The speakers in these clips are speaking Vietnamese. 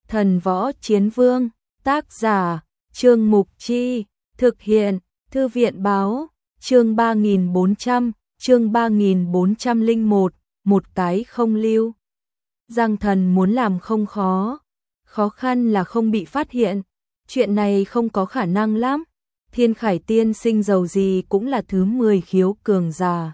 Thần Võ Chiến Vương, tác giả, Trương Mục Chi, thực hiện, Thư viện báo, chương 3401, một cái không lưu. Giang Thần muốn làm không khó, khó khăn là không bị phát hiện, chuyện này không có khả năng lắm. Thiên Khải tiên sinh giàu gì cũng là thứ 10 khiếu cường giả.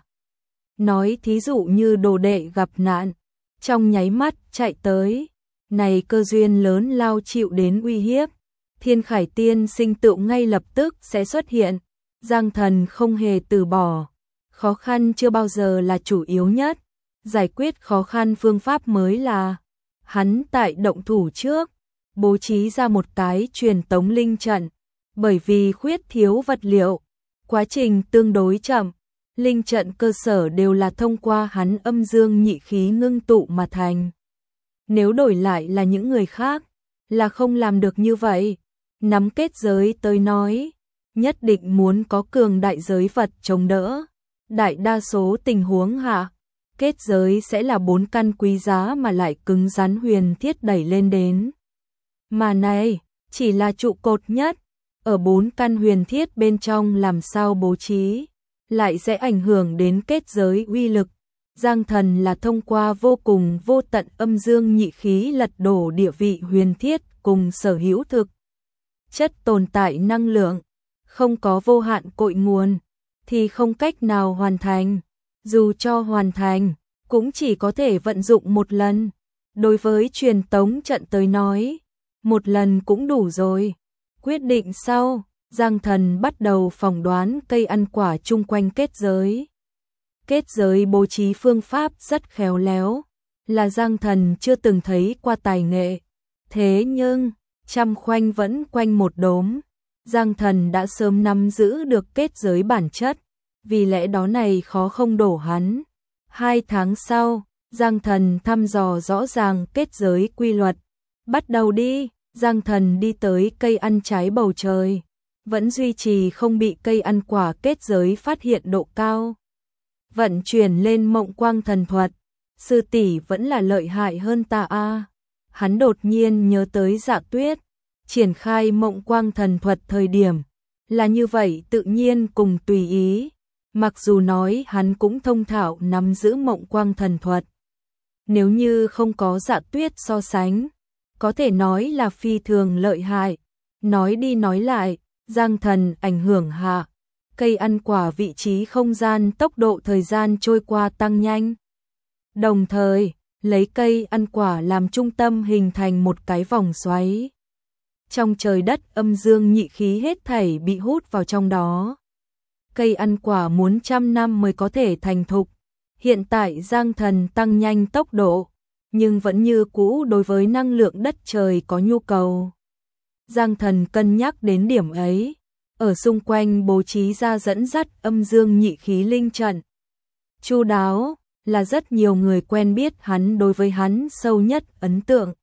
Nói thí dụ như đồ đệ gặp nạn, trong nháy mắt chạy tới, này cơ duyên lớn lao chịu đến uy hiếp, Thiên Khải tiên sinh tựu ngay lập tức sẽ xuất hiện. Giang Thần không hề từ bỏ, khó khăn chưa bao giờ là chủ yếu nhất, giải quyết khó khăn phương pháp mới là. Hắn tại động thủ trước, bố trí ra một cái truyền tống linh trận, bởi vì khuyết thiếu vật liệu, quá trình tương đối chậm, linh trận cơ sở đều là thông qua hắn âm dương nhị khí ngưng tụ mà thành. Nếu đổi lại là những người khác, là không làm được như vậy. Nắm kết giới tới nói, nhất định muốn có cường đại giới vật chống đỡ. Đại đa số tình huống hạ, kết giới sẽ là 4 căn quý giá mà lại cứng rắn huyền thiết đẩy lên đến. Mà này, chỉ là trụ cột nhất, ở 4 căn huyền thiết bên trong làm sao bố trí, lại sẽ ảnh hưởng đến kết giới uy lực. Giang Thần là thông qua vô cùng vô tận âm dương nhị khí lật đổ địa vị huyền thiết cùng sở hữu thực chất tồn tại năng lượng, không có vô hạn cội nguồn thì không cách nào hoàn thành, dù cho hoàn thành cũng chỉ có thể vận dụng một lần. Đối với truyền tống trận tới nói, một lần cũng đủ rồi. Quyết định sau, Giang Thần bắt đầu phỏng đoán cây ăn quả chung quanh kết giới. Kết giới bố trí phương pháp rất khéo léo, là Giang Thần chưa từng thấy qua tài nghệ. Thế nhưng, trăm khoanh vẫn quanh một đốm, Giang Thần đã sớm nắm giữ được kết giới bản chất, vì lẽ đó này khó không đổ hắn. 2 tháng sau, Giang Thần thăm dò rõ ràng kết giới quy luật. Bắt đầu đi, Giang Thần đi tới cây ăn trái bầu trời, vẫn duy trì không bị cây ăn quả kết giới phát hiện độ cao. Vận chuyển lên mộng quang thần thuật, sư tỷ vẫn là lợi hại hơn ta a. Hắn đột nhiên nhớ tới Dạ Tuyết, triển khai mộng quang thần thuật thời điểm, là như vậy tự nhiên cùng tùy ý. Mặc dù nói hắn cũng thông thạo nắm giữ mộng quang thần thuật. Nếu như không có Dạ Tuyết so sánh, có thể nói là phi thường lợi hại. Nói đi nói lại, Giang Thần ảnh hưởng hạ, cây ăn quả vị trí không gian tốc độ thời gian trôi qua tăng nhanh. Đồng thời, lấy cây ăn quả làm trung tâm hình thành một cái vòng xoáy. Trong trời đất âm dương nhị khí hết thảy bị hút vào trong đó. Cây ăn quả muốn 100 năm mới có thể thành thục. Hiện tại Giang Thần tăng nhanh tốc độ, nhưng vẫn như cũ đối với năng lượng đất trời có nhu cầu. Giang Thần cân nhắc đến điểm ấy, ở xung quanh bố trí ra dẫn dắt âm dương nhị khí linh trận. Chu đáo, là rất nhiều người quen biết hắn đối với hắn sâu nhất ấn tượng.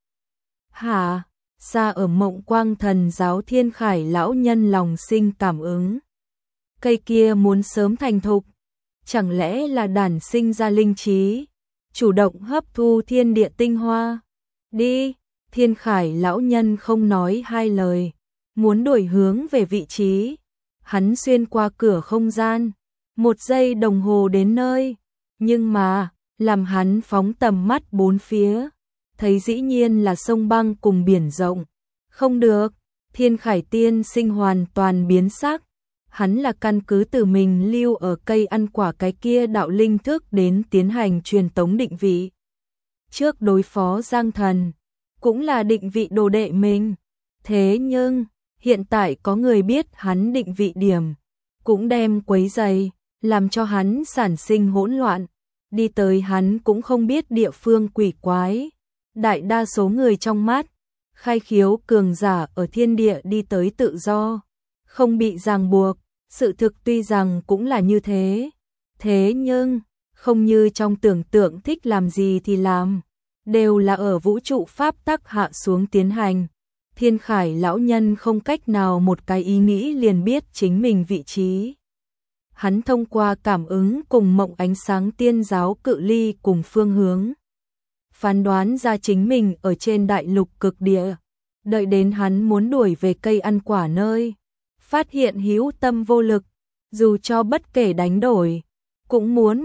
Hả, xa ở mộng quang thần giáo Thiên Khải lão nhân lòng sinh cảm ứng. Cây kia muốn sớm thành thục, chẳng lẽ là đản sinh ra linh trí, chủ động hấp thu thiên địa tinh hoa. Đi, Thiên Khải lão nhân không nói hai lời, muốn đổi hướng về vị trí. Hắn xuyên qua cửa không gian, 1 giây đồng hồ đến nơi, nhưng mà, làm hắn phóng tầm mắt bốn phía, thấy dĩ nhiên là sông băng cùng biển rộng. Không được, Thiên Khải tiên sinh hoàn toàn biến sắc. Hắn là căn cứ từ mình lưu ở cây ăn quả cái kia đạo linh thức đến tiến hành truyền tống định vị. Trước đối phó Giang Thần, cũng là định vị đồ đệ mình. Thế nhưng, hiện tại có người biết hắn định vị điểm, cũng đem quấy rầy, làm cho hắn sản sinh hỗn loạn. Đi tới hắn cũng không biết địa phương quỷ quái. Đại đa số người trong mắt, khai khiếu cường giả ở thiên địa đi tới tự do, không bị ràng buộc. Sự thực tuy rằng cũng là như thế, thế nhưng, không như trong tưởng tượng thích làm gì thì làm, đều là ở vũ trụ pháp tắc hạ xuống tiến hành. Thiên Khải lão nhân không cách nào một cái ý nghĩ liền biết chính mình vị trí. Hắn thông qua cảm ứng cùng mộng ánh sáng tiên giáo cự ly cùng phương hướng, phán đoán ra chính mình ở trên đại lục cực địa. Đợi đến hắn muốn đuổi về cây ăn quả nơi, phát hiện hữu tâm vô lực, dù cho bất kể đánh đổi, cũng muốn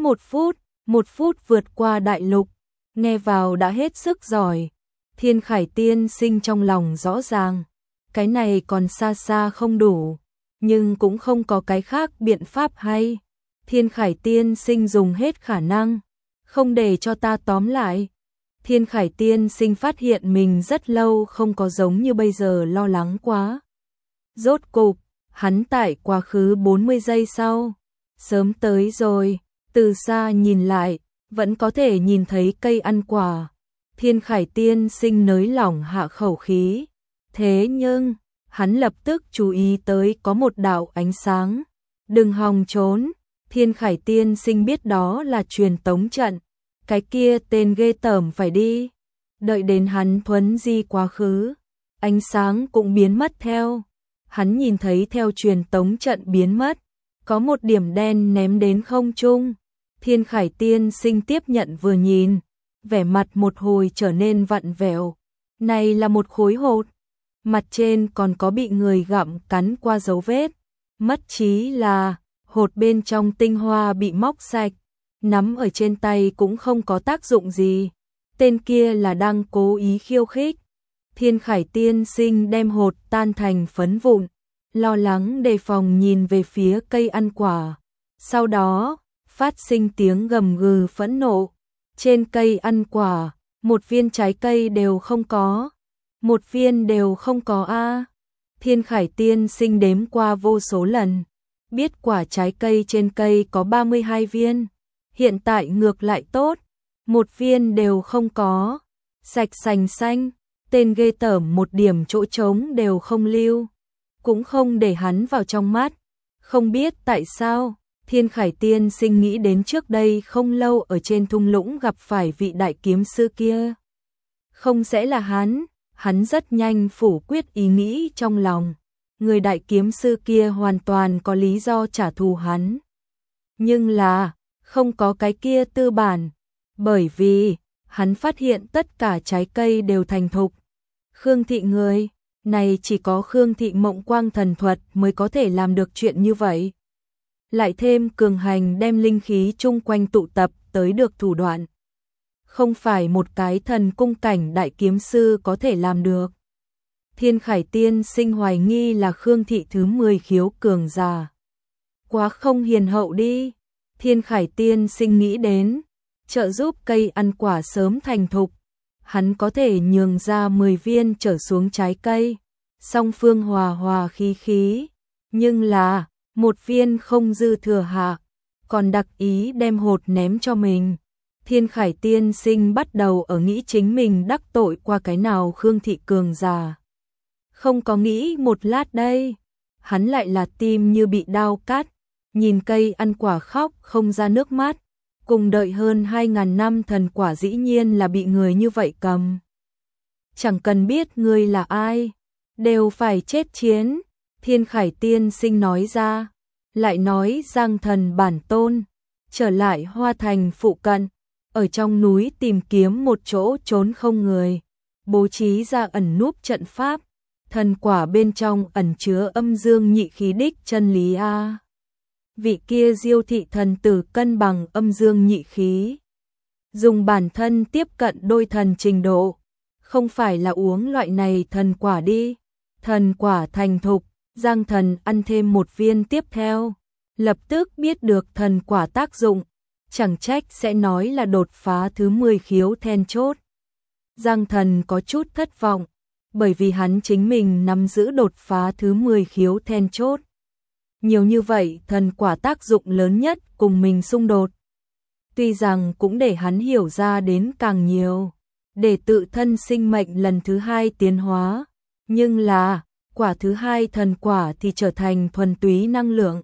một phút vượt qua đại lục, nghe vào đã hết sức giỏi. Thiên Khải tiên sinh trong lòng rõ ràng, cái này còn xa xa không đủ, nhưng cũng không có cái khác biện pháp hay. Thiên Khải tiên sinh dùng hết khả năng, không để cho ta tóm lại. Thiên Khải tiên sinh phát hiện mình rất lâu không có giống như bây giờ lo lắng quá. Rốt cục, hắn tại quá khứ 40 giây sau, sớm tới rồi, từ xa nhìn lại, vẫn có thể nhìn thấy cây ăn quả. Thiên Khải tiên sinh nới lỏng hạ khẩu khí, thế nhưng, hắn lập tức chú ý tới có một đạo ánh sáng. Đừng hòng trốn, Thiên Khải tiên sinh biết đó là truyền tống trận, cái kia tên ghê tởm phải đi. Đợi đến hắn thuấn di quá khứ, ánh sáng cũng biến mất theo. Hắn nhìn thấy theo truyền tống trận biến mất, có một điểm đen ném đến không trung. Thiên Khải tiên sinh tiếp nhận vừa nhìn, vẻ mặt một hồi trở nên vặn vẹo. Này là một khối hột, mặt trên còn có bị người gặm cắn qua dấu vết. Mất trí là hột bên trong tinh hoa bị móc sạch, nắm ở trên tay cũng không có tác dụng gì. Tên kia là đang cố ý khiêu khích. Thiên Khải tiên sinh đem hột tan thành phấn vụn, lo lắng đề phòng nhìn về phía cây ăn quả. Sau đó, phát sinh tiếng gầm gừ phẫn nộ. Trên cây ăn quả, một viên trái cây đều không có. Một viên đều không có a. Thiên Khải tiên sinh đếm qua vô số lần, biết quả trái cây trên cây có 32 viên. Hiện tại ngược lại tốt, một viên đều không có. Sạch sành xanh, tên ghê tởm một điểm chỗ trống đều không lưu, cũng không để hắn vào trong mắt. Không biết tại sao, Thiên Khải tiên sinh nghĩ đến trước đây không lâu ở trên thung lũng gặp phải vị đại kiếm sư kia. Không sẽ là hắn rất nhanh phủ quyết ý nghĩ trong lòng. Người đại kiếm sư kia hoàn toàn có lý do trả thù hắn. Nhưng là, không có cái kia tư bản, bởi vì hắn phát hiện tất cả trái cây đều thành thục. Khương thị người, này chỉ có Khương thị Mộng Quang thần thuật mới có thể làm được chuyện như vậy. Lại thêm cường hành đem linh khí chung quanh tụ tập tới được thủ đoạn. Không phải một cái thần cung cảnh đại kiếm sư có thể làm được. Thiên Khải tiên sinh hoài nghi là Khương thị thứ 10 khiếu cường giả. Quá không hiền hậu đi. Thiên Khải tiên sinh nghĩ đến, trợ giúp cây ăn quả sớm thành thục, hắn có thể nhường ra 10 viên trở xuống trái cây, song phương hòa hòa khí khí, nhưng là, một viên không dư thừa hạ, còn đặc ý đem hột ném cho mình. Thiên Khải tiên sinh bắt đầu ở nghĩ chính mình đắc tội qua cái nào Khương thị cường giả. Không có nghĩ một lát đây, hắn lại là tim như bị đao cắt, nhìn cây ăn quả khóc không ra nước mắt, cùng đợi hơn 2000 năm thần quả dĩ nhiên là bị người như vậy cầm. Chẳng cần biết ngươi là ai, đều phải chết chiến. Thiên Khải tiên sinh nói ra, lại nói Giang thần bản tôn, trở lại Hoa Thành phụ cận, ở trong núi tìm kiếm một chỗ trốn không người, bố trí ra ẩn núp trận pháp, thần quả bên trong ẩn chứa âm dương nhị khí đích chân lý a. Vị kia Diêu thị thần tử cân bằng âm dương nhị khí, dùng bản thân tiếp cận đôi thần trình độ, không phải là uống loại này thần quả đi. Thần quả thành thục, Giang thần ăn thêm một viên tiếp theo, lập tức biết được thần quả tác dụng, chẳng trách sẽ nói là đột phá thứ 10 khiếu then chốt. Giang thần có chút thất vọng, bởi vì hắn chính mình nắm giữ đột phá thứ 10 khiếu then chốt. Nhiều như vậy thần quả tác dụng lớn nhất cùng mình xung đột. Tuy rằng cũng để hắn hiểu ra đến càng nhiều, để tự thân sinh mệnh lần thứ 2 tiến hóa, nhưng là quả thứ 2 thần quả thì trở thành thuần túy năng lượng.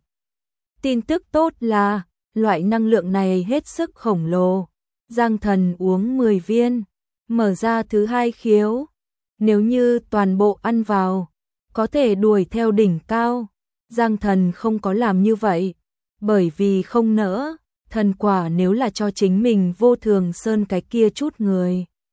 Tin tức tốt là loại năng lượng này hết sức khổng lồ. Giang thần uống 10 viên, mở ra thứ 2 khiếu. Nếu như toàn bộ ăn vào, có thể đuổi theo đỉnh cao. Giang thần không có làm như vậy, bởi vì không nỡ, thần quả nếu là cho chính mình Vô Thường Sơn cái kia chút người,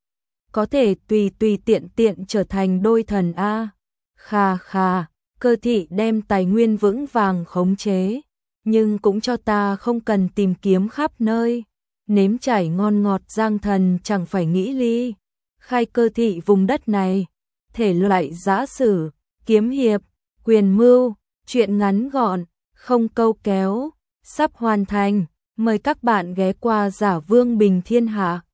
có thể tùy tùy tiện tiện trở thành đôi thần a. Kha kha, Cơ Thị đem tài nguyên vững vàng khống chế, nhưng cũng cho ta không cần tìm kiếm khắp nơi. Nếm trải ngon ngọt Giang Thần chẳng phải nghĩ ly khai Cơ Thị vùng đất này. Thể loại giã sử, kiếm hiệp, quyền mưu, truyện ngắn gọn, không câu kéo, sắp hoàn thành. Mời các bạn ghé qua Giả Vương Bình Thiên Hạ.